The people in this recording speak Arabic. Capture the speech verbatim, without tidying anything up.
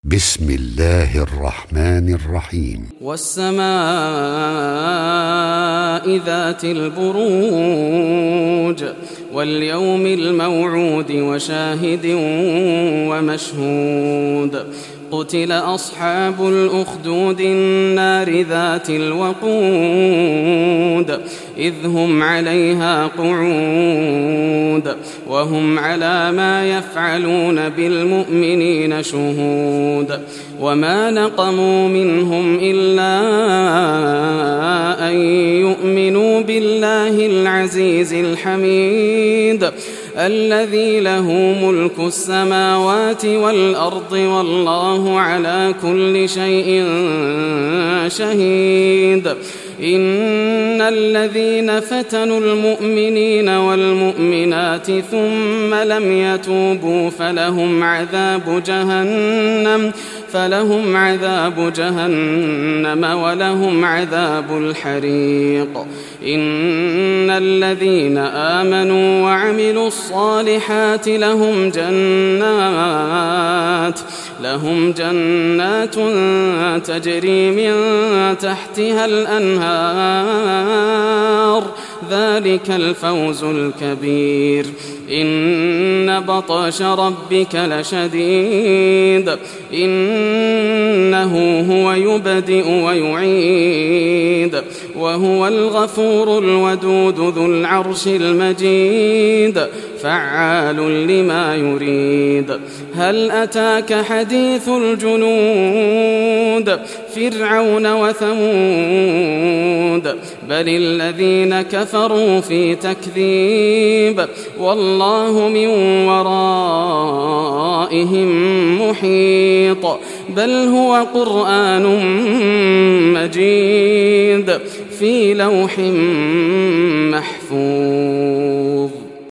بسم الله الرحمن الرحيم. والسماء ذات البروج واليوم الموعود وشاهد ومشهود. قتل أصحاب الأخدود النار ذات الوقود إذ هم عليها قعود وهم على ما يفعلون بالمؤمنين شهود. وما نقموا منهم إلا أن يؤمنوا بالله العزيز الحميد الذي له ملك السماوات والأرض والله على كل شيء شهيد. إن الذين فتنوا المؤمنين والمؤمنات ثم لم يتوبوا فلهم عذاب جهنم فلهم عذاب جهنم ولهم عذاب الحريق. إن الذين آمنوا وعملوا الصالحات لهم جنات لهم جنات تجري من تحتها الأنهار ذلك الفوز الكبير. إن بطش ربك لشديد إنه هو يبدئ ويعيد وهو الغفور الودود ذو العرش المجيد فعال لما يريد. هل أتاك حديث الجنود فرعون وثمود بل الذين كفروا في تكذيب والله من ورائهم محيط. بل هو قرآن مجيد في لوح محفوظ.